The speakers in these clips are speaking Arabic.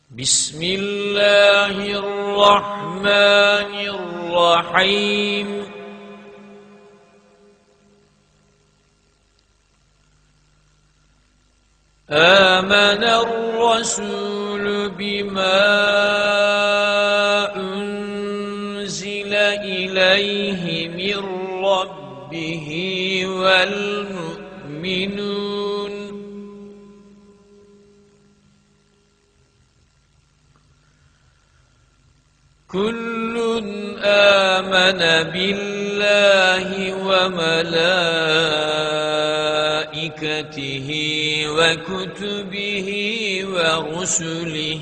بسم الله الرحمن الرحيم آمن الرسول بما أنزل إليه من ربه والمؤمنون كل آمن بالله وملائكته وكتبه ورسله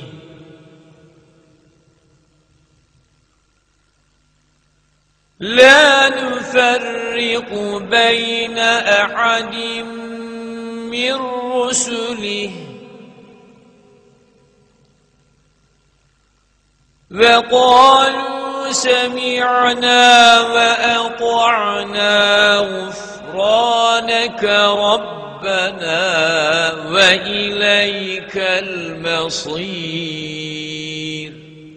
لا نفرق بين أحد من رسله وقالوا سمعنا وأطعنا غفرانك ربنا وإليك المصير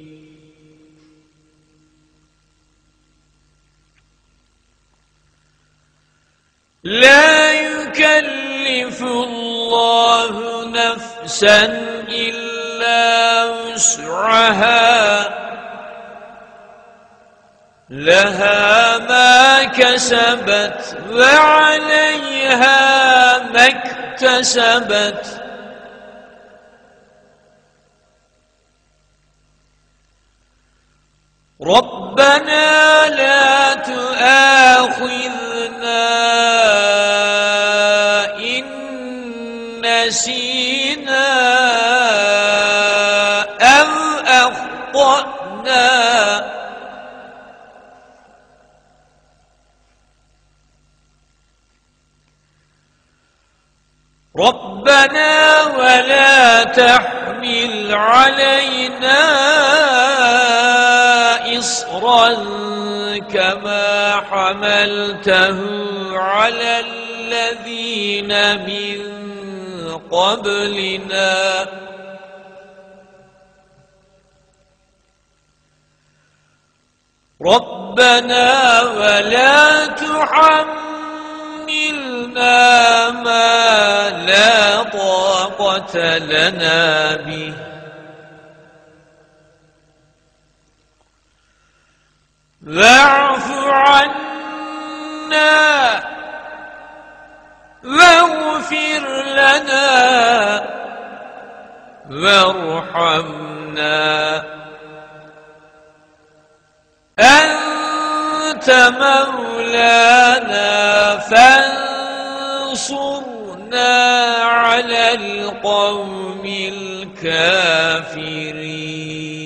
لا يكلف الله نفسا إلا وسعها لها ما كسبت وعليها ما اكتسبت ربنا لا تؤاخذنا إن نسينا أو أخطأنا ربنا ولا تحمل علينا إصرا كما حملته على الذين من قبلنا ربنا ولا تحملنا ما لا طاقة لنا به واعف عنا واغفر لنا وارحمنا أنت مولانا فانصرنا على القوم الكافرين